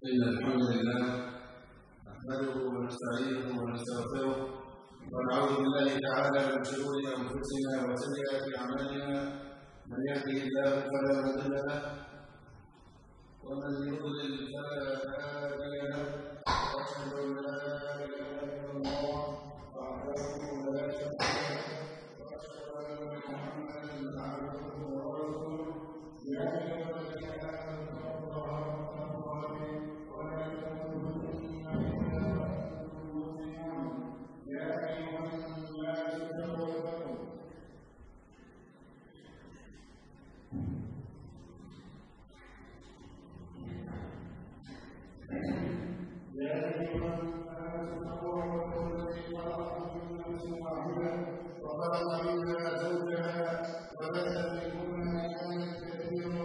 إن الحمد لله نحمده ونستعينه ونستغفره ونعوذ بالله تعالى من شرور أنفسنا وسيئات أعمالنا. من يهده الله فلا مضل له ومن يضلل فلا هادي له. وأشهد أن لا إله إلا الله وحده لا شريك له وأشهد أن محمدا عبده ورسوله. يا أيها الذين آمنوا اتقوا الله ولا تموتن إلا وأنتم مسلمون. يا أيها الناس اتقوا ربكم الذي خلقكم من نفس واحدة وخلق منها زوجها وبث منهما رجالا كثيرا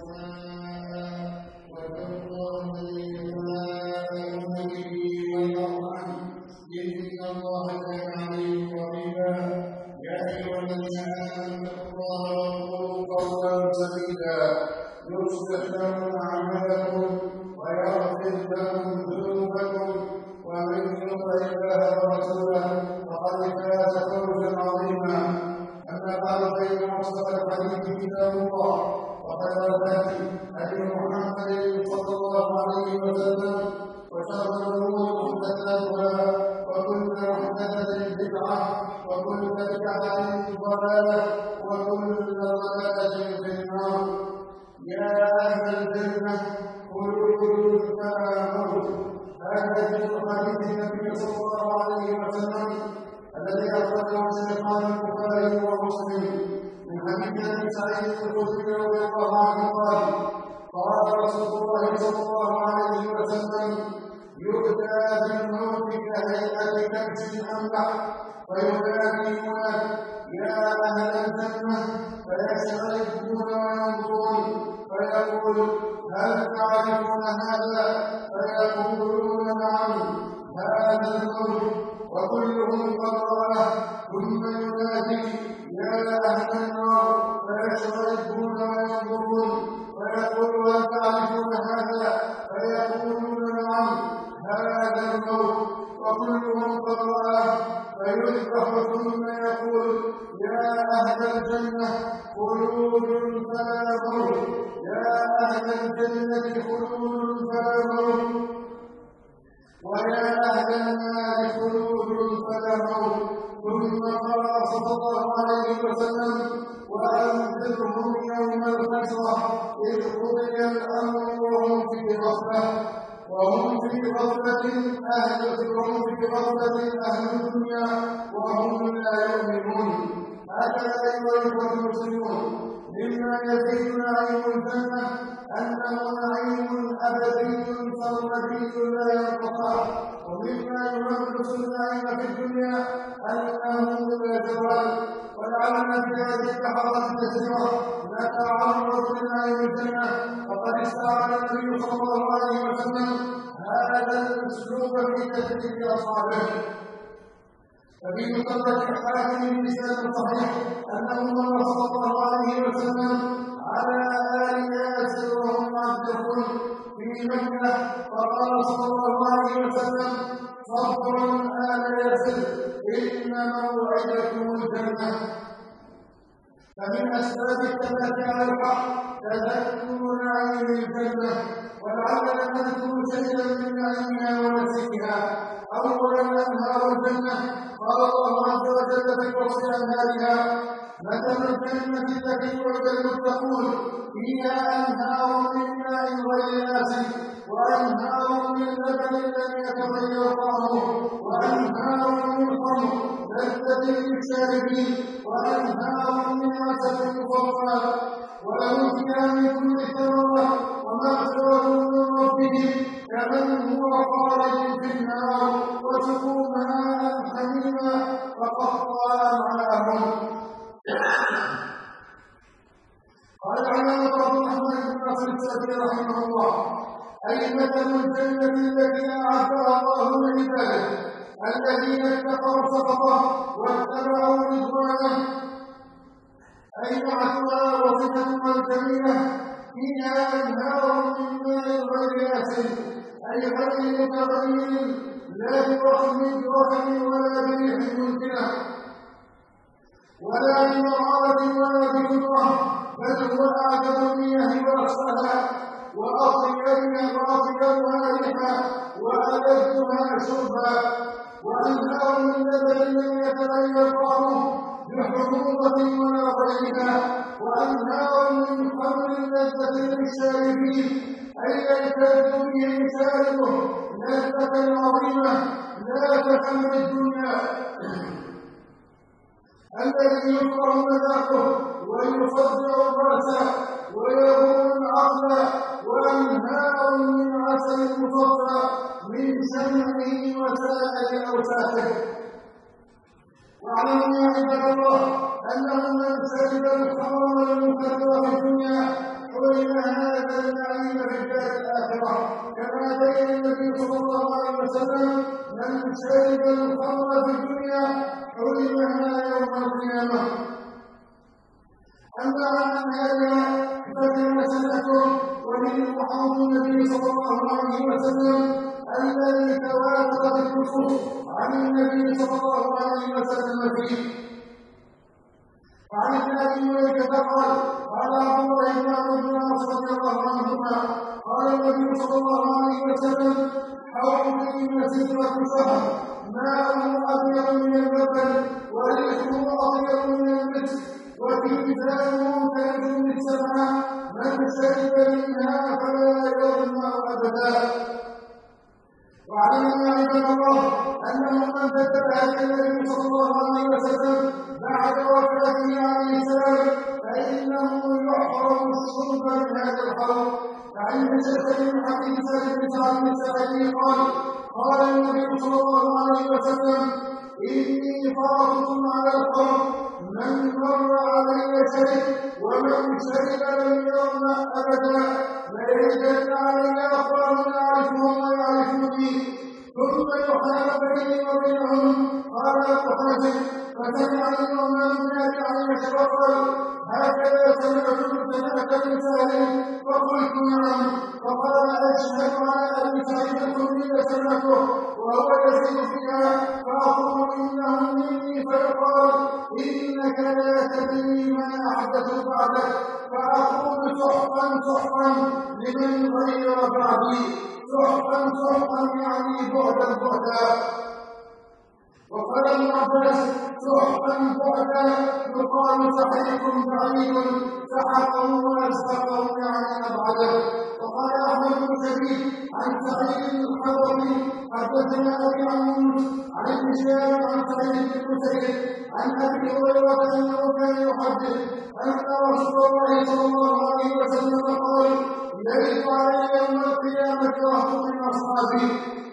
ونساء واتقوا الله الذي تساءلون به والأرحام إن الله كان عليكم رقيبا. يا أيها الذين آمنوا اتقوا الله وقولوا قولا سديدا يصلح لكم أعمالكم ويغفر لكم ذنوبكم ومن يطع الله ورسوله فقد فاز فوزا عظيما. أما بعد فإن أصدق الحديث كتاب الله وخير الهدي هدي محمد صلى الله عليه وسلم وشر الأمور محدثاتها وكل محدثة بدعة وكل بدعة ضلالة وكل ضلالة في النار. يا أهل الجنة خلود فلا موت. هذا جزء حديث النبي صلى الله عليه وسلم الذي أخرجه الشيخان البخاري ومسلم من حديث أبي سعيد الخدري رضي الله عنه قال قال رسول الله صلى الله عليه وسلم يؤتى بالموت كهيئة كبش أملح فينادي مناد يا أهل الجنة فيستعدون وينظرون فيقول هل تعرفون هذا؟ فيقولون نعم هذا الموت وكلهم قد رآه. ثم ينادي يا أهل النار فيستعدون وينظرون فيقول هل تعرفون هذا؟ فيقولون نعم هذا الموت وكلهم قد رآه. فيذبح ثم يقول يا أهل الجنة خلود فلا موت يا أهل الجنة خلود فلا موت ويا أهل النار خلود فلا موت. ثم قال صلى الله عليه وسلم وأنذرهم يوم الحسرة إذ قضي الأمر وهم في غفلة أهل الدنيا وهم لا يؤمنون. هكذا أيها الإخوة المسلمون مما يزيد نعيم الجنة أنه نعيم أبدي سرمدي لا ينقطع. ومما ينقص النعيم في الدنيا أنه لا زوال. ولعلنا في هذه اللحظات اليسيرة نتعرض لنعيم الجنة. وقد استعمل النبي صلى الله عليه وسلم هذا الأسلوب في تدريب أصحابه. ففي مطلق الحاكم بسند صحيح أنه مر صلى الله عليه وسلم على آل ياسر وهم معترفون في مكة فقال صلى الله عليه وسلم صبر آل ياسر إن موعدكم الجنة. فمن أسباب الثبات على الحق تذكر نعيم الجنة. ولعلنا نذكر شيئا من نعيمها ونسيها. أولا أنهار الجنة قال الله عز وجل في وصف أنهارها مثل الجنة التي وعد المتقون فيها أنهار من ماء غير آسن وأنهار من لبن لم يتغير طعمه وأنهار من خمر لذة للشاربين وأنهار من عسل مصفى ولهم فيها من كل ثمرة ومغفرة من ربهم كمن هو خالد في النار وسقوا ماء حميما فقطع معهم. قال العلامة أبو أحمد بن ناصر السعدي رحمه الله أي مثل الجنة التي أعدها الله لعباده الذين اتقوا سخطه واتبعوا رضوانه. أي معناها وصفتها الجميلة فيها أنهار من ماء غير آسن غير متغير لا برحم ولا بريح ممكنة ولا بمرارة ولا بكثرة، بل هو أعذب المياه وأصفها وأطيبها ريحا وألذها شربا، وأنهار من لبن لم يتغير طعمه بحموضة ولا غيرها، وأنهار من خمر لذة للشاربين أي يلتذ به شاربه لذة عظيمة لا تحمل الدنيا، الذي يكره مذاقه ويصدع الرأس ويغور العقل، وأنهار من عسل مصفى من سمعه وسائر أوساخه. واعلموا يا عباد الله أنه من شرب الخمر والمخدر في الدنيا حرم هذا النعيم في الدار الآخرة، كما بين النبي صلى الله عليه وسلم من شرب الخمر في الدنيا حرمها يوم القيامة. أما عن هذا فكما سمعتم ومن حوض النبي صلى الله عليه وسلم الذي تواترت النصوص عن النبي صلى الله عليه وسلم فيه. وعن ابي هريره قال عبد الله بن عمرو بن العاص رضي الله عنهما قال النبي صلى الله عليه وسلم حوضي مسيره شهر ماءه ابيض من اللبن وريحه اطيب من المسك وكيزانه كنجوم السماء، من شرب منها فلا يظمأ ابدا. واعلموا يا عباد الله انه من بدل هدي النبي صلى الله عليه وسلم بعد وفاته عليه السلام فانه يحرم الشرب من هذا الحوض. فعن شيخ من حديث سالم بن سعد الساعدي قال النبي صلى الله عليه وسلم اني فرط على الحوض من مر علي شيء ومن شرب لم يظمأ ابدا، ليجد علي اقوام يعرفهم ويعرفوني ثم يحال بيني وبينهم. قال القاسم فسمع النعمان بن ابي عائشه فقال هكذا سمعت من سالم فقلت نعم، فقال اشهد على ابي سعيد الخدري سمعته وهو يزيد فيها فاقول انه مني فيقال انك لا تدري من احدث بعدك، فاقول سحقا لمن غير بعدي، سحقا يعني بعدا. وقال ابن عباس سحقا بعدا يقال صحيح بعيد سحقه واسحقه يعني ابعده. وقال احمد بن شبيب عن سعيد الخضري حدثنا ابي عن عن ابن شهاب عن سعيد بن مسيب عن ابي هريره انه كان يحدث ان رسول الله صلى الله عليه وسلم قال يرد علي يوم القيامه رهط من اصحابي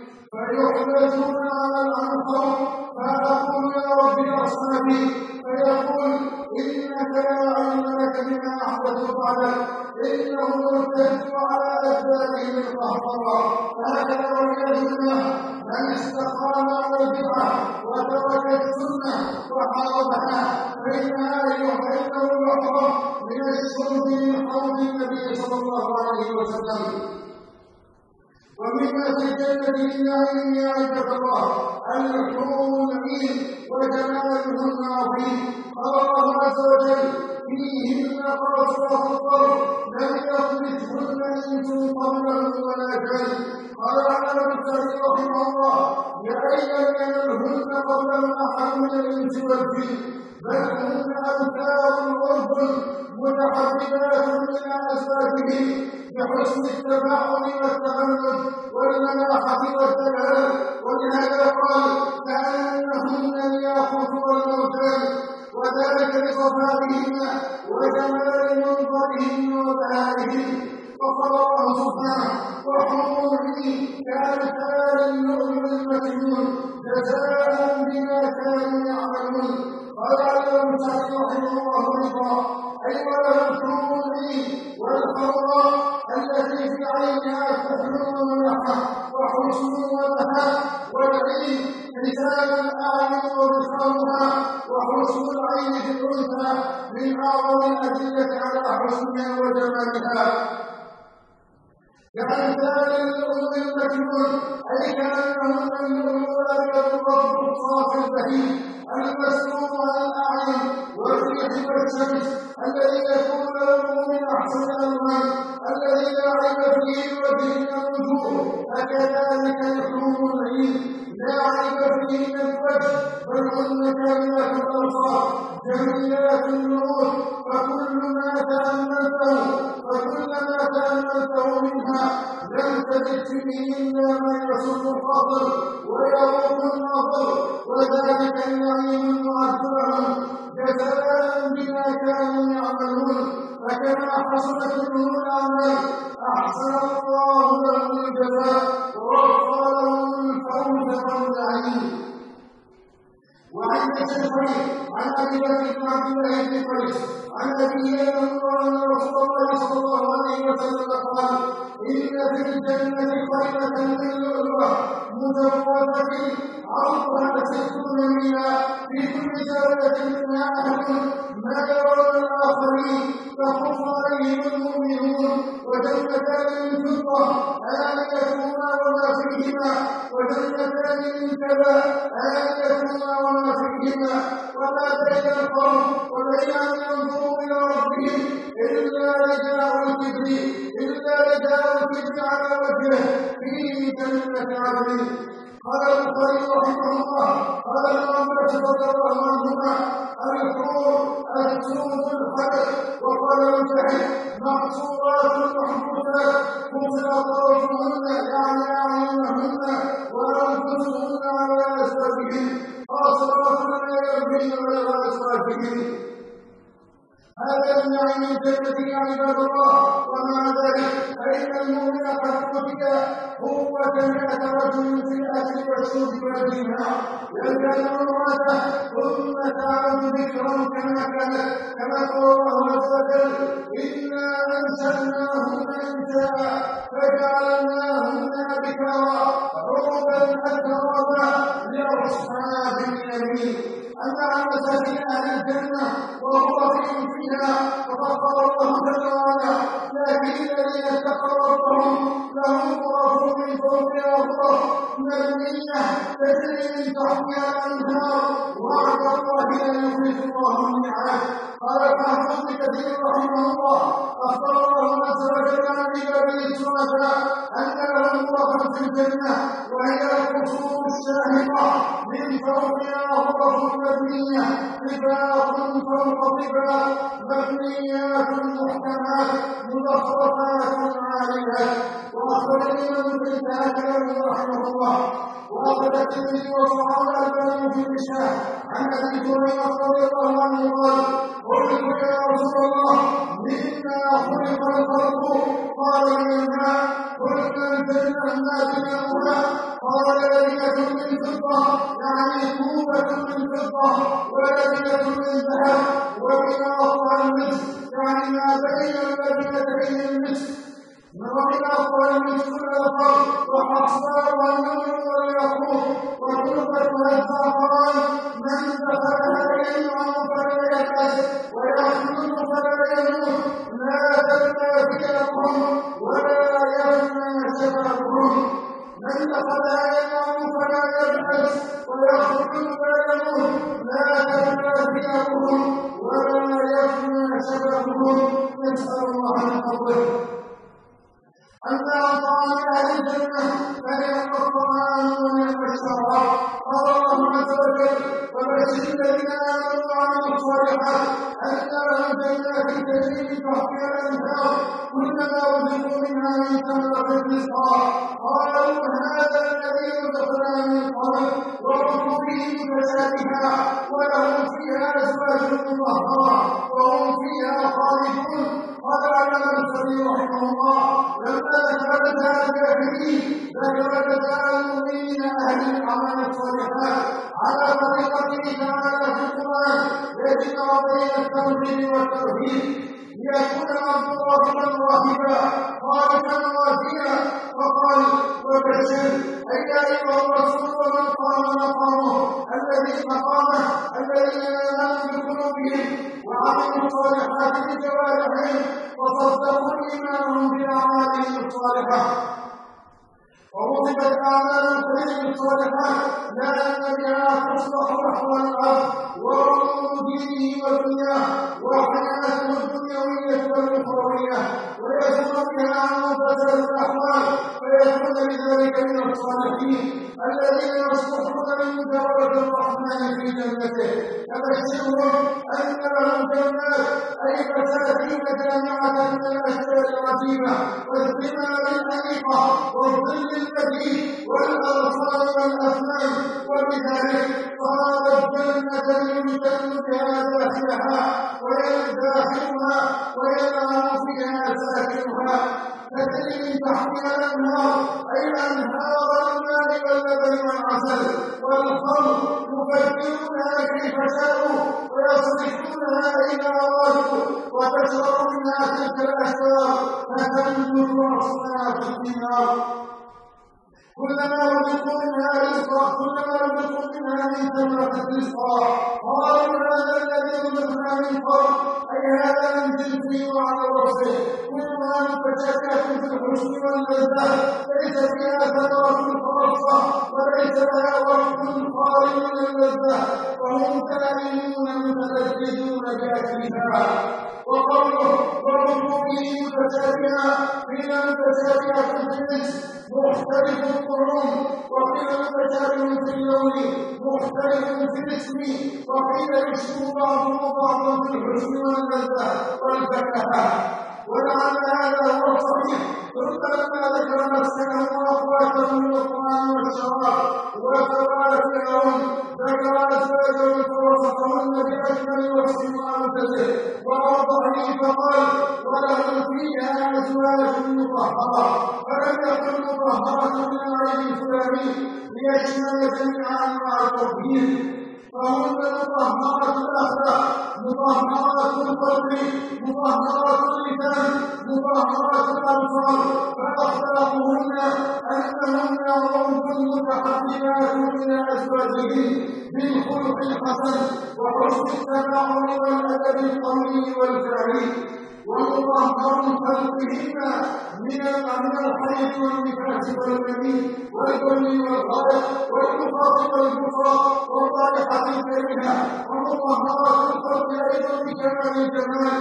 فيحدثون على الانصار فاقول يا رب اصحابي فيقول انك لا علم لك بما احدث بعدك انه يرتد على ادبارهم القهقرى. فهكذا والعياذ بالله من استقام على البدعه وترك السنه وحاربها فانه يحرم من الشرب من حوض النبي صلى الله عليه وسلم. ومما في الجنة النعيم يا عباد الله الحور العين وجمالهن عظيم. قال الله عز وجل فيهن قاصرات الطرف لم يطمثهن انس قبلهم ولا جان. قال علامة السعدي رحمه الله لأن ينالهن قبلهم احد من الانس والجن، بل هن امثال عرب متحركات من اسبابهم بحسن التفاعل والتغلب والملاحة والدلال. ولهذا قال كأنهن الياقوت والمرجان، وذلك لصفائهن وجمال منظرهن وبهائهن. وقال الله سبحانه وحور العين كأمثال اللؤلؤ المكنون جزاء بما كانوا يعملون. قال علامة السعدي رحمه الله أي ولهم حور العين والحوراء التي في عينها لم تجد فيه إلا ما يسر الخاطر ويروق الناظر، وذلك النعيم المعد جزاء بما كانوا يعملون. فكما حسنت لهم الأعمال أحسن الله لهم الجزاء ووفر لهم الفوز والنعيم. وعن الشيخين عن ابي بكر بن عبد الله بن قيس عن ابي ان رسول الله صلى الله عليه وسلم قال: ان في الجنه خيمه من لؤلؤه مجوفه عرضها 60 ميلا، في كل زاويه منها اهل ما يرون الاخرين فخف عليهم المؤمنون. وجنتان من فضه آنيتهما وما فيهما، وجنتان من كذا آنيتهما وما فيهما. وما بين القوم وبين أن ينظروا إلى ربهم إلا رداء الكبر على وجهه في جنة عدن. قال البخاري رحمه الله: قال ابن عباس رضي الله عنهما: الحور السود الحدث. وقال مجاهد: محصورات محبوسات قتل طرفهن يعني أعينهن وأنفسهن على أزواجهن قاصرات لا يبين غير أزواجهن. هذا النعيم الجنة يا عباد الله. ومع ذلك فإن المؤمن قد قتل هو كمئة رجل في الأكل والشرب والجماع، يلجأ امرأته ثم تعلم ذكرا كما كانت، كما قال الله عز وجل: إنا أنشأناهن إنشاء فجعلناهن أبكارا عربا أترابا لأصحاب اليمين. أما عن مساكين أهل الجنة وهو فيها فقد قال الله جل وعلا: لكن الذين اتقوا ربهم لهم غرف من فوقها غرف مبنية تجري من تحتها الأنهار وعد الله لا يخلف الله الميعاد. قال الحافظ ابن كثير رحمه الله: أخبر الله عز وجل عن عباده الشرفاء أن لهم غرفا في الجنة وهي القصور الشاهقة من فوقها غرف مبنية طباق فوق طباق مبنيات محكمات مزخرفات عاليات. وأخبر الإمام ابن كثير رحمه الله وأخذ الترمذي وصححه الألباني في المشكاة عن أبي هريرة رضي الله عنه قال: قلت يا رسول الله مما خلق الخلق؟ قال: من الماء. قلت الجنة ما بناؤها؟ قال: لبنة من فضة يعني كوبة من فضة، ولبنة من ذهب، وبناؤها المسك يعني ما بين اللبنتين المسك، وبناؤها المسك الأخضر، وحصباؤها النور والياقوت، وتربتها الزعفران. من دخلها ينعم فلا يكاد ويخلد فلا يموت، لا تبنى ثيابهم ولا يفنى شبابهم. من دخلها ينعم فلا يبحث ويخلد فلا يموت، لا تبنى ثيابهم ولا يفنى شبابهم. نسأل الله من فضله. أما عن طعام أهل الجنة فنعم الطعام ونعم الشراب. قال الله عز وجل: وبشر الذين آمنوا وعملوا الصالحات أن لهم جنات تجري من تحتها الأنهار كلما رزقوا منها من ثمرة رزقا قالوا هذا الذي رزقنا من قبل وكفروا به متشابها ولهم فيها أزواج مطهرة وهم فيها خالدون. قال العلامة السعدي رحمه الله: لما ذكر الكافرين ذكر جزاء المؤمنين أهل الأعمال الصالحات على طريقته تعالى في القرآن يجمع بين التوحيد والتوحيد ليكون العبد راغبا راهبا خالفا راجيا. وقال: وبشر أي أيها الرسول ومن قام مقامه الذين آمنوا بقلوبهم وعملوا الصالحات بجوارحهم وصدقوا إيمانهم بأعمالهم الصالحة. ووصفت أعمال الخير الصالحات لأن بها تصلح أحوال العبد وأمور دينه ودنياه وحياته الدنيوية والأخروية، ويزول بها عن فساد الأحوال فيكون لذلك من الصالحين الذين يصلحون من مجاورة الرحمن في جنته. فبشرهم أن لهم جنات أي فساتين جامعة كلما رزقوا منها رزقا من ثمرة رزقا قالوا هذا الذي رزقنا من قبل أي هذا من جنسه وعلى وصفه كلها متشابهة في الحسن واللذة ليس فيها ثمرة خاصة وليس لها وقت خالي من اللذة وهم سائلون متلذذون بأكلها. وقوله ورزقه متشابهة حين متشابهة في الجنس مختلف الطعوم وقيل متشابه في اللون مختلف في الاسم وقيل يشبه بعضه بعضا في الحسن واللذة والفكاهة. ولعل هذا هو الصحيح ثم لما ذكر مسكنه واخواته من الطعام والشراب وفواكههم ذكر ازواجهم فوصفهن باكمل وصف وامثله واوضحه فقال ولهم فيها ازواج مطهره فلم يكن مطهره من العين الفلاني ليشمل جميع انواع التطهير فهن مطهرة الأخلاق مطهرة القلب مطهرة اللسان مطهرة الأبصار فأخلاقهن أنهن عرف متحدثات إلى أزواجهن بالخلق الحسن وحسن التفاعل والأدب القولي والفعلي ومطهر خلقهن من الحيض والنفاس والمني والبني والغائط والمخاط والكفر والرائحة الكريهة ومطهرات الخلق أيضا بكمال الجمال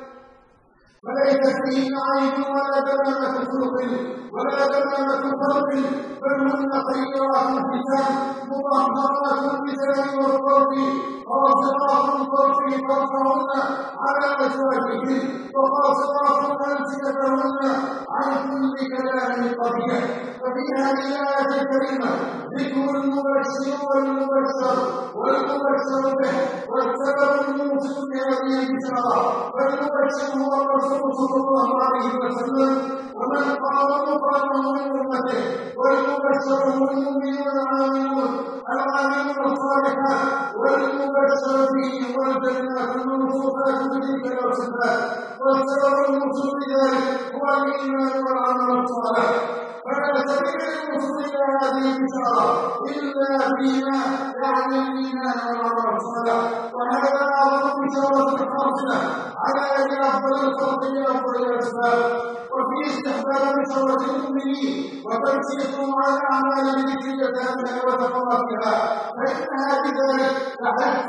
فليس فيهن عيب ولا دمامة خلق ولا دمامة خلق بل هن خيرات الحسان مطهرات اللسان والقلب قاصرات الطرف طرفهن على أزواجهن وقاصرات ألسنتهن عن كل كلام قبيح. ففي هذه الآية الكريمة ذكر المبشر والمبشر والمبشر به والسبب الموصل بهذه البشارة فالمبشر هو الرسول صلى الله عليه وسلم ومن قام مقامه من أمته والمبشر هم المؤمنون العاملون الصالحات والمبشر به والجنات الموصوفات بتلك الصفات والسبب الموصل بذلك هو الإيمان والعمل الصالح. فلا سبيل للوصول إلى هذه البشارة إلا فيما يعني الإيمان والعمل الصالح وهذا أعظم بشارة حاصلة على يد أفضل الخلق لأفضل الأسباب وفي استحباب بشارة المؤمنين وتمسيكهم على أعمال ذكر جزائها وثمراتها فإنها بذلك تحف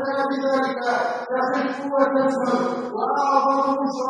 وتسهل وأعظم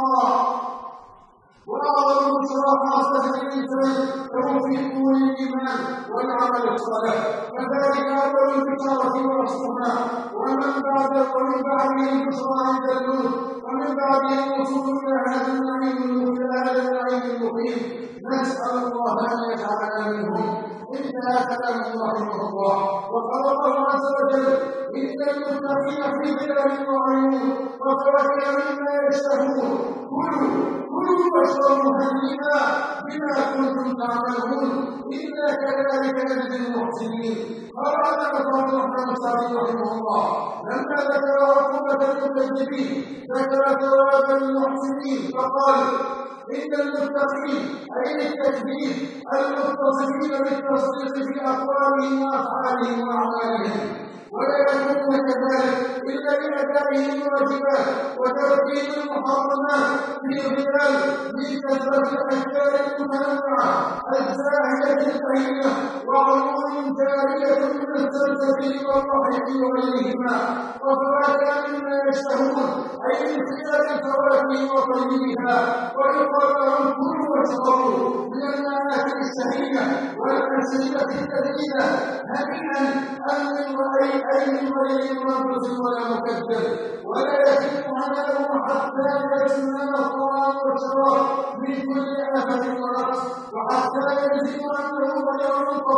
بشرى خاصة للإنسان توفيقه للإيمان والعمل الصالح فذلك أول البشارة وأصلها ومن بعده البشرى عند الموت ومن بعده الوصول إلى هذا النعيم المقيم نسأل الله أن يجعلنا منهم. انتهى كلامه رحمه الله وقال الله عز وجل إن المتقين في ظلال وعيون وفواكه مما يشتهون كلوا واشربوا هنيئا بما كنتم تعملون إنا كذلك نجزي المحسنين. قال علامة عبد الرحمن السعدي رحمه الله لما ذكر عقوبة المكذبين ذكر ثواب المحسنين فقال إن المتقين أي التكذيب المتصفين بالتصديق في أقوالهم وأفعالهم وأعمالهم ولا يكون كذلك إلا بأدائهم الواجبات وتركهم المحرمات في ظلال من كثرة الأشياء المتنوعة الزاهية البهية وعلوم جارية من السلسبيل والرحيق وغيرهما وفواكه مما يشتهون أي من خلال الفواكه وطيبها ويقال لهم كلوا واشربوا من المنافع الشهية والأسئلة اللذيذة هنيئا أمن أي غير منقص ولا مكذب ولا يتم عناؤه حتى يسلم الطعام والشراب من كل آفة ونقص وحتى يجزم أنه غير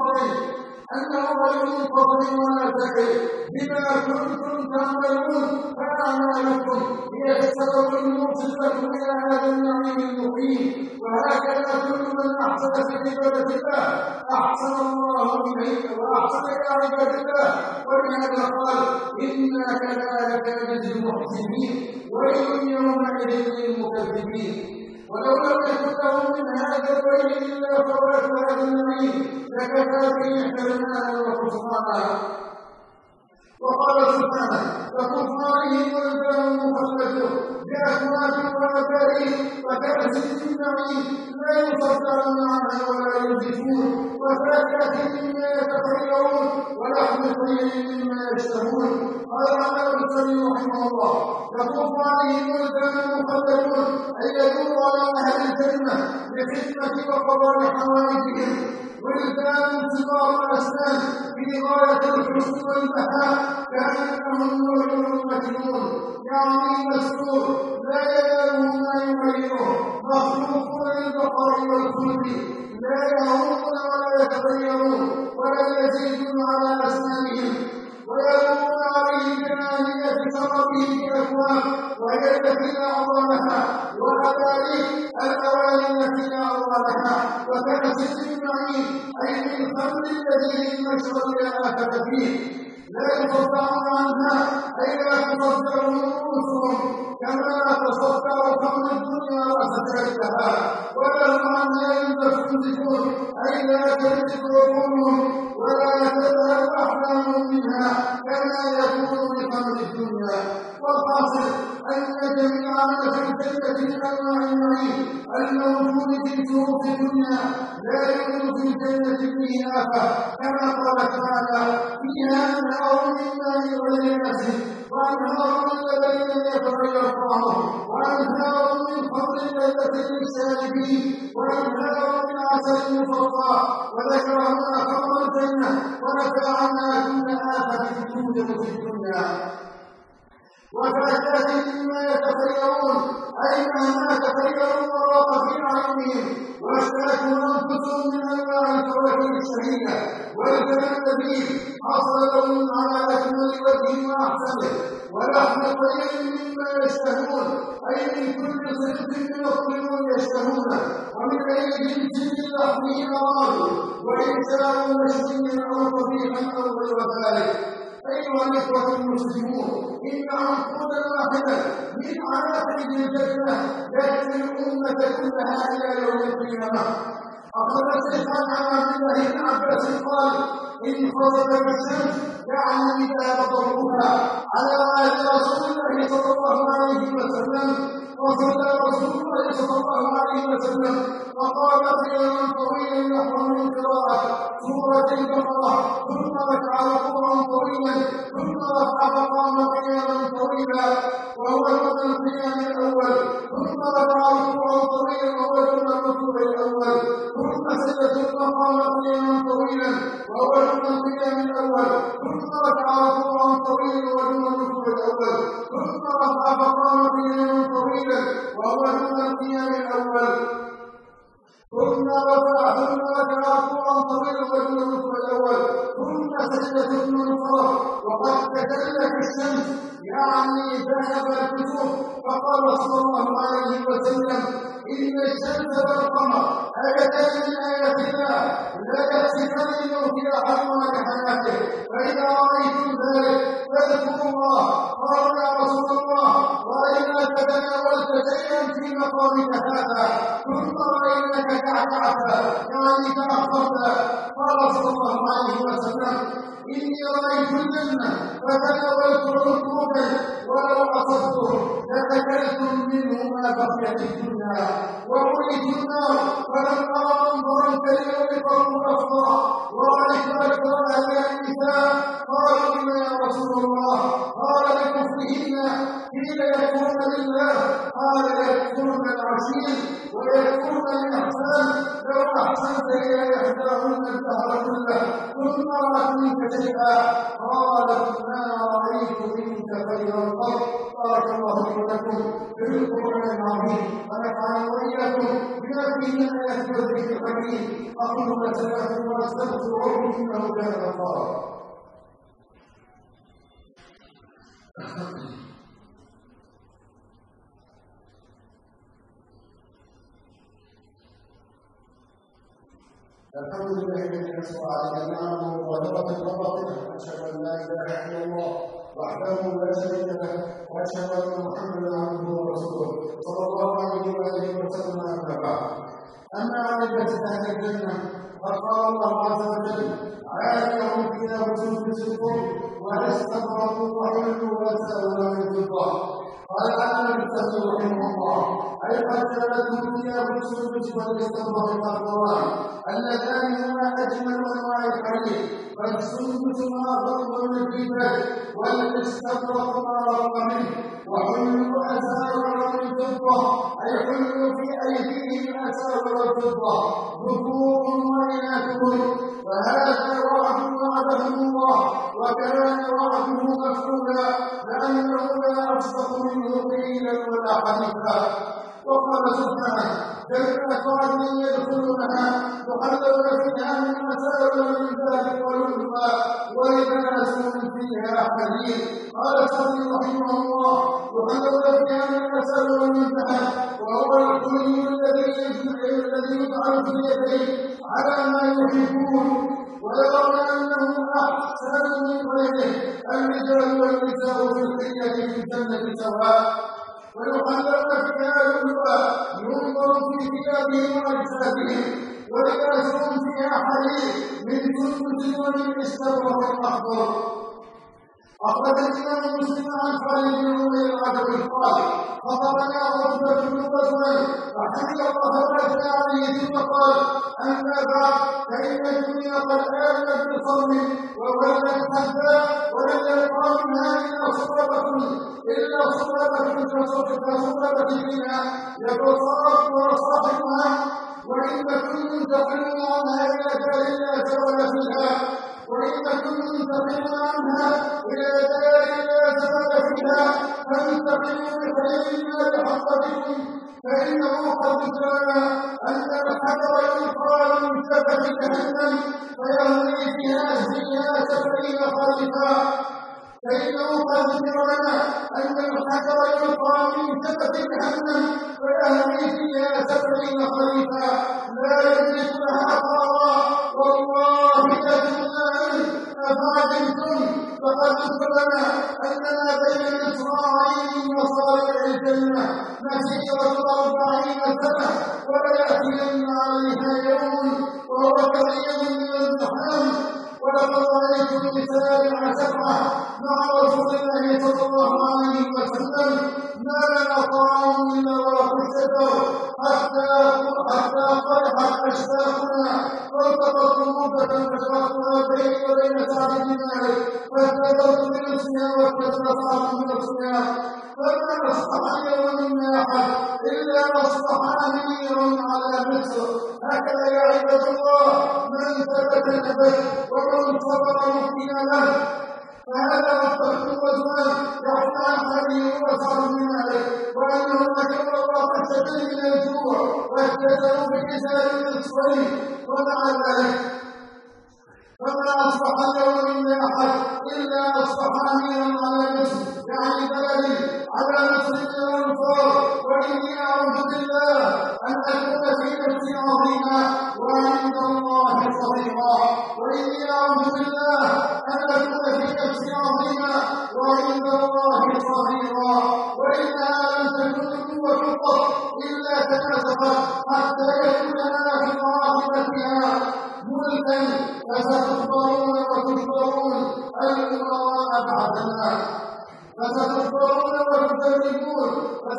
منقطع ولا تكل بما كنتم تعملون فأعمالكم هي السبب الموصل إلى هذا النعيم المقيم. وهكذا كل من أحسن في عبادة الله أحسن الله إليه وأحسن إلى عباد الله ولهذا قال إنا كذلك نجزي المحسنين ويل يومئذ للمكذبين. ولو لم يكن لهم من هذا الويل إلا فوات هذا النعيم لكفى به حرمانا وخسرانا. وقال سبحانه: فكفارهم ولدان مخلده بأكواب ومكارم وكأس من معين لا يصدعون عنها ولا ينزفون وفاكهة مما يتخيرون ولحم طير مما يشتهون. قال عمر السلمي رحمه الله: فكفارهم ولدان مخلدون أي يدور على أهل الجنة بخدمة وقضاء حوائجهم، ولدان صغار الأسنان في غاية الحسن والبهاء كأنهم نور مكنون، يعني مستور لا يناله ما يغيره، مخلوقون للبقاء والخلد، لا يهون ولا يتغيرون ولا يزيدون على أسنانهم، ويكون عليه جنانية شرفه بأكواب وهي التي لا عضو لها، وكذلك الأواني التي لا عضو لها، وكأس من معين أي من خمر الذي المشرب لا آفة فيه لا يصدعون عنها أي لا تصدع رؤوسهم كما لا تصدع خمر الدنيا وسكرتها، ولهم عنها ينزفون أي لا تمسك عقولهم ولا تذهب أحلامهم منها كما يكون بخمر الدنيا. والحاصل أن جميع ما في الجنة من أنواع النعيم الموجود في ظروف الدنيا لا يوجد في الجنة فيه آفة، كما قال تعالى: فيها أنهار من ماء غير آسن وأنهار من لبن لم يتغير طعمه وأنهار من خمر لذة للشاربين وأنهار من عسل مصفى. وذكر هنا خمر الجنة ونفى عنها كل آفة توجد في الدنيا. وفاكهة مما يتخيرون أي مهما تخيروا وراق في عينهم، واشتهته أنفسهم من أنواع الفواكه الشهية والجنى النبيل حصل لهم على أكمل وجه وأحسنه، ولحم طير مما يشتهون أي من كل صنف من الطيور يشتهونه، ومن أي جنس من لحمه أرادوا وإن شاءوا مشويا أو طبيخا أو غير ذلك. أيها الإخوة المسلمون، إن عنقودا واحدا من عناقب الجنة يكفي الأمة كلها إلى يوم القيامة. أخرج الشيخان عن عبد الله بن عباس قال: إن خرجت الشمس يعني إذا بطلوها على آل رسول الله صلى الله عليه وسلم، وصلى رسول الله صلى الله عليه وسلم فقال قياما طويلا يحرم من قراءة سورة البقرة، ثم ركع ركوعا طويلا، ثم رفع فقام قياما طويلا وهو دون القيام الأول، ثم رفع ركوعا طويلا وهو دون الركوع الأول، ثم سجد فقام قياما طويلا وهو دون القيام الأول، ثم ركع ركوعا طويلا وهو دون الركوع الأول، ثم رفع فقام قياما طويلا وهو دون القيام الأول، ثم ركع ركوعا طويلا ودون الركوع الأول، ثم سجد ثم انصرف. وقد تكلف الشمس يعني ذهب الكسوف، فقال صلى الله عليه وسلم: إن الشمس والقمر آيتان من آيات الله لا يخسفان الموت أحدهما لحياته، فإذا رأيتم ذلك فاذكروا الله. قالوا: يا رسول الله، رأيناك تناولت شيئا في مقامك هذا، ثم رأيناك كعكعت يعني تأخرت. قال صلى الله عليه وسلم: إني رأيت الجنة فتناولت ركوبا ولو أصبته لأكلتم منه ما بقي في الدنيا، ورأيت النار فلم أرى منظرا كاليوم قط أفضل، ورأيت أكثر أهل النساء. قالوا: لم يا رسول الله؟ قال: لكفرهن. قيل: يكفرن لله؟ قال: يكفرن العشير ويكفرن الإحسان. لو أحسنت إلى إحداهن الدهر كله ثم رأت منك شيئا قالت: ما رأيت منك خيرا قط. بارك الله لي ولكم في القرآن العظيم، ونفعني وإياكم بما فيه من آيات الذكر الحكيم. أقول ما سمعتم وأستغفر ربي إنه كان غفارا. الحمد لله الذي نشر علينا نعمه وظهرت وباطنه، اشهد ان لا اله الا الله وحده لا شريك له واشهد ان محمدا عبده ورسوله صلى الله عليه واله وسلم. اما بعد، اما عن اهل الجنه فقال الله عز وجل: عالمهم ثياب سندس خضر واستبرق وحلوا واساور من فضه. قال تعالى بالتفسير رحمه الله: اي قد جعلتهم ثياب السندس والاستبرق الاقوام اللذان هما اجمل انواع الحرير، فالسندس ما ضرب من الجبال والاستبرق ما رق منه. وحلوا اساور من فضه، اي حلوا في ايديهم اساور الفضه ذكور واناثهم. فهذا وعد وعدهم الله، وكان وعده مفعولا، لانه لا اصدق منه قيلا ولا حديثا. وقال سبحانه: جنات عدن يدخلونها يحلون فيها من اساور من ذهب ولؤلؤا ولباسهم فيها حرير. قال الخطيب رحمه الله: يحلون فيها من اساور من ذهب، وهو الحلي الذي يجعل في يديه على ما يحبون، ويرون انه احسن من غيره. الرجال والنساء في الحليه في الجنه سواء، ويحلون فيها لؤلؤا ينظر في ثيابهم واجسادهم، ولباسهم فيها حرير من سندس ومن استبرق اخضر. أخرج الإمام مسلم عن خالد بن عمر العدوي قال: خطبنا عتبة بن غزوان فحمد الله وأثنى عليه ثم قال: أما بعد، فإن الدنيا قد آمنت بصوم وولت حتى ولم يبقى منها إلا صلابة كصلابة فينا يتصارف صاحبها، وإن كل تقل عنها إلى دار لا زوال فيها، وإن كل تقل عنها إلى دار لا زوال فيها، فانتقلوا بخير ما بحقكم، فإنه قد كان أن الحجر يلقى من شفة جهنم فيهوي فيها 70 خريفا. فإنه قد كان أن الحجر يلقى من شفة جهنم فيهوي فيها 70 خريفا لا يجد لها قرارا. والله لكنا أفعجبتم فقد أخبرنا أننا بين إسرائيل وصالح الجنة مسيرة 40 سنة، وليأتين عليها يوم وهو كريم من الزحام. ولقد رأيت النساء 7 مع رسول الله صلى الله عليه وسلم ما لنا طعام إلا ورق الشجر حتى فرحت أشتاقنا، فالتقطت مدة فشرقتها بيني وبين سعد بن مالك، فاستدرت بنفسها واستدر سعد بنفسها، فما أصبح اليوم منا أحد إلا أصبح أميرا على مصر. هكذا يا عباد الله، من ثبت نبت ومن صبر ممكن له. فهذا عتبة بن غزوان يحكى عن أبيه وسعد بن مالك وأنهم ذكروا الله الشديد من الجوع واهتزلوا بكسار النصفين، ومع ذلك فما أصبح اليوم منا أحد إلا أصبح أميرا على مصر، يعني بلدي على مصر من الأنصار. وإني أعوذ بالله أن أكون في نفسي عظيما وعند الله صغيرا، وإني أعوذ بالله أن أكون في نفسي عظيما وعند الله صغيرا. وإنها لم تكن قوة قط إلا تناسقت حتى يكون لنا في عاقبتها ملكا، فستكبرون وتكبرون الأمراء بعدنا، فستكبرون وتكذبون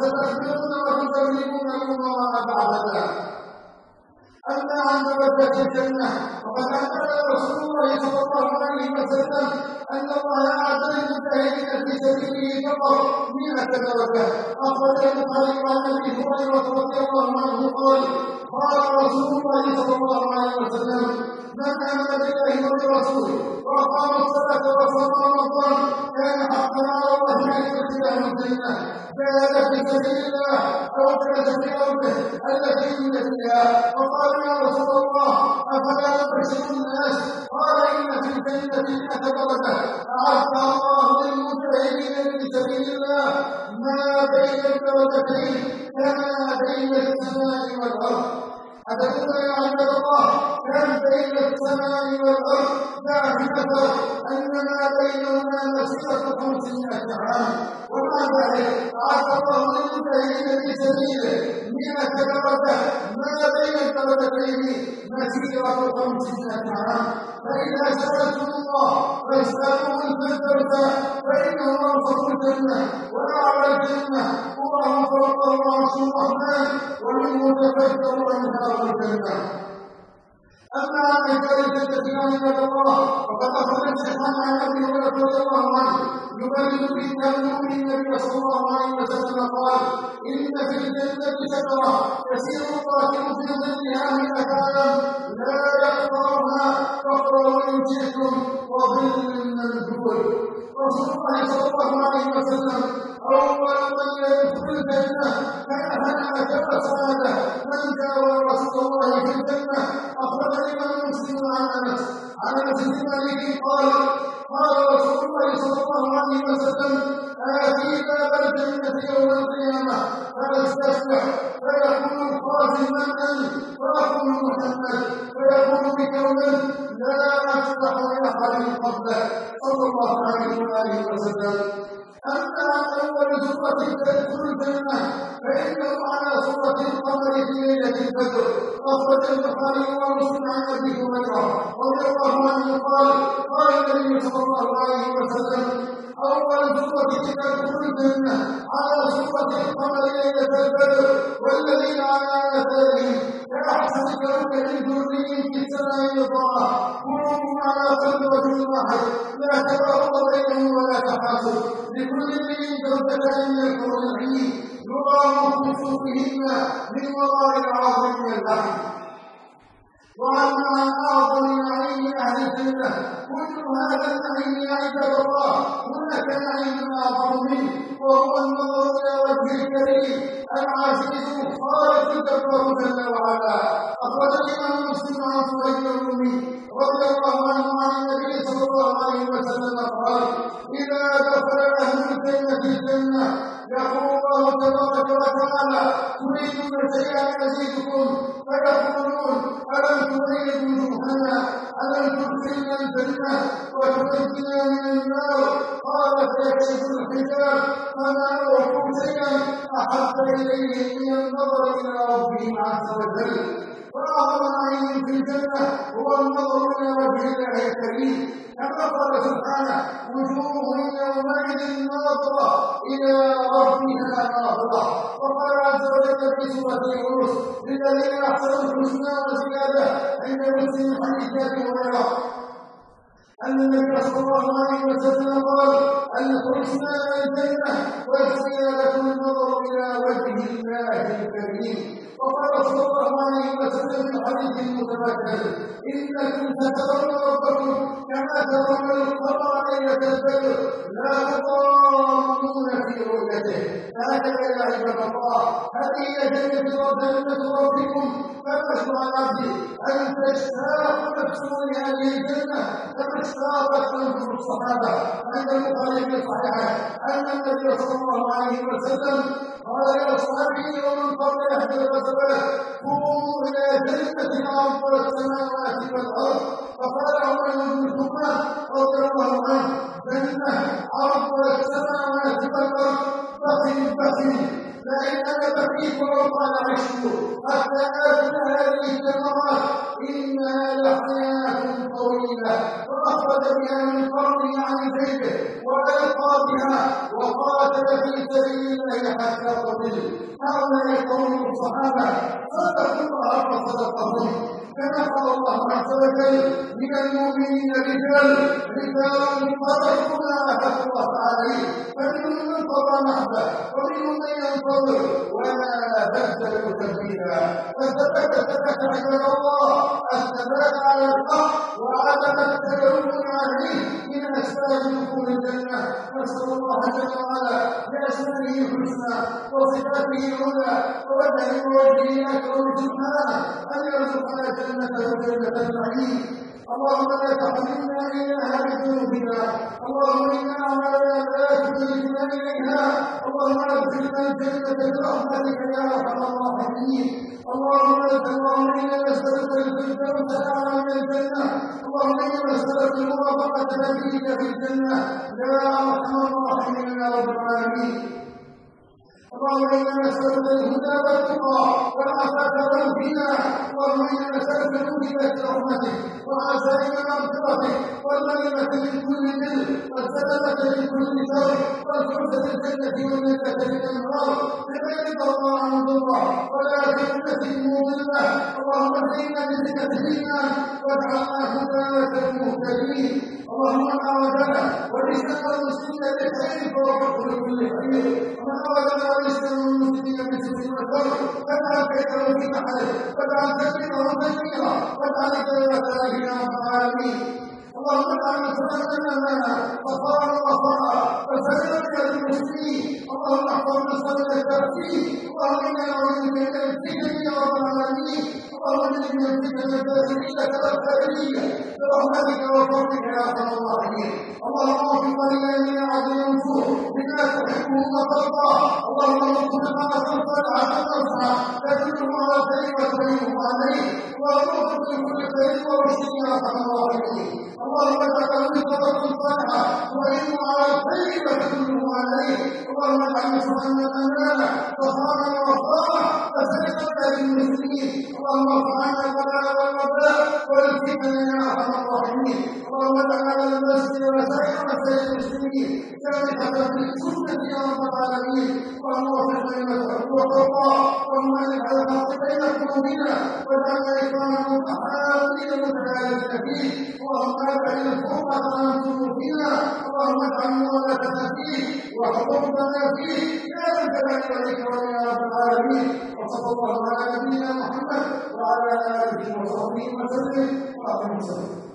الأمراء بعدنا. أما عن مودة الجنة فقد أخبر رسول الله صلى الله عليه وسلم أن الله أعد للمجاهدين في سبيله فقط 100 درجة. أخرج البخاري عن أبي هريرة رضي الله عنه قال: قال رسول الله صلى الله عليه وسلم: من آمن بالله وبرسوله وأقام الصلاة وصام رمضان كان حقا على الله أن يدخله الجنة. جاهد في سبيل الله أو كان في أرضه التي يولد فيها. فقال: يا رسول الله أفلا نبشر الناس؟ قال: إن في الجنة 100 درجة أعدها الله للمجاهدين في سبيل الله ما بين الدرجتين كما بين السماء والأرض. أتدرون يا عباد الله كم بين السماء والأرض؟ لا بكثر أن ما بينهما مسيرة 50 الحمد. ومع ذلك أعد الله للمجاهدين في سبيله 100 درجة ما بين الدرجتين مسيرة 500 عام. فإذا سألتم الله فاسألوه الفردوس فإنه أوسط الجنة وأعلى الجنة الله فوق العرش الرحمن ومنه تفجر أنهار الجنة. أما عن الثالثة عباد الله فقد أخرج الشيخان عن أبي هريرة رضي الله عنه يبلغ في تأمل النبي صلى الله عليه وسلم قال: إن في الجنة شجرة يسير الراكب في ظلها 100 عام لا يقطعها فاقرأوا إن شئتم وظل ممدود. رسول الله صلى الله عليه وسلم أول من يدخل الجنة كان هنأة وسعادة من جاور رسول الله في الجنة. أخرج الإمام مسلم عن أنس بن مالك قال: قال رسول الله صلى الله عليه وسلم: آتي باب الجنة يوم القيامة فأستفتح فيقول الخازن من أنت؟ فأقول محمد فيقول بكون لا أفتح لأحد قبلك صلى الله عليه وآله وسلم. أما أول سورة تدخل الجنة فإنه على سورة القمر في ليلة البدر. أخرج البخاري ومسلم عن أبي هريرة رضي الله عنه قال: قال النبي صلى الله عليه وسلم: أول سورة تدخل الجنة على سورة القمر ليلة البدر والذين على آثارهم كأحسن كوكب دري في السماء بضاعة كلهم على قلب رجل واحد لا تفرق بينهم ولا تحاسب لكل امرئ زوجتان من الحور العين يرى مخلص فيهن من وراء العظم من اللحم. وأما أعظم نعيم أهل الجنة كل هذا النعيم عباد الله هناك نعيم أعظم منه وهو النظر إلى وجه الكريم العزيز الخالق الجبار جل وعلا. أخرج الإمام مسلم عن سهيل الرومي رضي الله عنه عن النبي صلى الله عليه وسلم قال: إذا دخل أهل الجنة الجنة يقول الله تبارك وتعالى: تريدون شيئا أزيدكم؟ فيقولون: ألم تبيض وجوهنا؟ ألم تدخلنا الجنة وتنجنا من النار؟ قال: فيكشف الحجاب فما أعطوا شيئا أحب إليه من النظر إلى ربهم عز وجل. وأعظم نعيم في الجنة هو النظر إلى وجه الله الكريم كما قال سبحانه: وجوه يومئذ ناظرة إلى ربها ناظرة. وقال عز وجل في سورة يونس: للذين أحسنوا الحسنى وزيادة. عند مسلم حديث أبي هريرة أن النبي صلى الله عليه وسلم قال: الحسنى الجنة والزيادة النظر إلى وجه الله الكريم. وقال صلى الله عليه وسلم في الحديث المتواتر: إنكم سترون ربكم كما ترون القمر ليلة البدر لا تضامون في رؤيته. هكذا يا عباد الله هذه هي جنة ربكم. فمثل العبد أن تشتاق نفسه لهذه الجنة كما اشتاقت أنفس الصحابة. عند البخاري في صحيحه أن النبي صلى الله عليه وسلم قال لأصحابه ومن قبل أهل الغزوات: قوموا إلى جنة عرض السماوات والأرض. فقال عمر بن الخطاب رضي الله عنه: جنة عرض السماوات والأرض بخل لئن أنا بقيت وطال عشره حتى آكل هذه الثمرات إنها لحياة طويلة. فأخرج بها من قرنه عن جيبه وألقى بها وقاتل في سبيل الله حتى قتل. هؤلاء قوم الصحابة صدقوا الله فصدقهم. كما قال الله عز وجل: من المؤمنين رجال صدقوا ما عاهدوا الله عليه فمنهم من قضى نحبه ومنهم من ينتظر وما بدلوا تبديلا. فثبت عباد الله الثبات على الحق وعدم التجرؤ عليه من أسباب دخول الجنة. نسأل الله جل وعلا بأسمائه الحسنى وصفاته العلى ووجهه أكرم سبحانه أن يرزقنا جنة النعيم. اللهم لا تحرمنا إياها بذنوبنا. اللهم إنا أعمالنا لا تدركنا إليها. اللهم ادخلنا الجنة برحمتك يا أرحم الراحمين. اللهم إنا نسألك الفردوس الأعلى من الجنة. اللهم إنا نسألك المرافقة نبيك في الجنة يا أرحم الراحمين يا رب العالمين. اللهم انا نسالك الهدى والتقى والعفاف والغنى. اللهم انا نسالك موجبات رحمتك وعزائم مغفرتك والغنيمه من كل بر والسلامه من كل شر والفوز بالجنه والنجاه من النار بغير ضراء مضره ولا فتنه مضله. اللهم اهدنا بزينه الايمان واجعلنا هداة المهتدين. اللهم من أرادنا والإسلام والمسلمين بخير فوفقه لكل خير، ومن أرادنا والإسلام والمسلمين بسوء وشر فاجعل كيده في نحره واجعل تدبيره تدميرا واجعل دائرة إلى رب العالمين. اللهم اجعل مسلمنا لنا وصارا وصارا وسلمنا للمسلمين. اللهم احفظ مسلمنا التوحيد. اللهم انا نعوذ بك من الفتن يا رب العالمين. اللهم انا من الفتن الفاسدين والفاعلين برحمتك وفضلك يا ارحم الراحمين. اللهم اغفر لنا من عدل النفوس بما تحبه وترضى. اللهم ارزقنا صالحا نصحا تدله على الخير وتعينه عليه. اللهم ارزقنا من كل خير ورشد يا ارحم الراحمين. اللهم اجعل رزقنا صالحا تعينه على الخير وتدله عليه. اللهم اجعل مسلمنا امانا وصارا ووفاقا وسلمنا للمسلمين. اللهم ارفع عنا البلاء والوباء والفتن يا ارحم الراحمين. اللهم اجعل المسجد وسائر مساجد المسلمين شامخة بالسنة يا رب العالمين. اللهم وفقنا لما تحب وترضى. اللهم اجعل الحق بين قلوبنا واجعلنا اكراما متحابين متعالجين فيه. اللهم اجعل الفرقة عن قلوبنا. اللهم اجعل مولاتنا فيه وحفظنا فيه يا ذا الجلال والاكرام يا رب العالمين. وصلى الله على نبينا محمد وعلى اله وصحبه وسلم.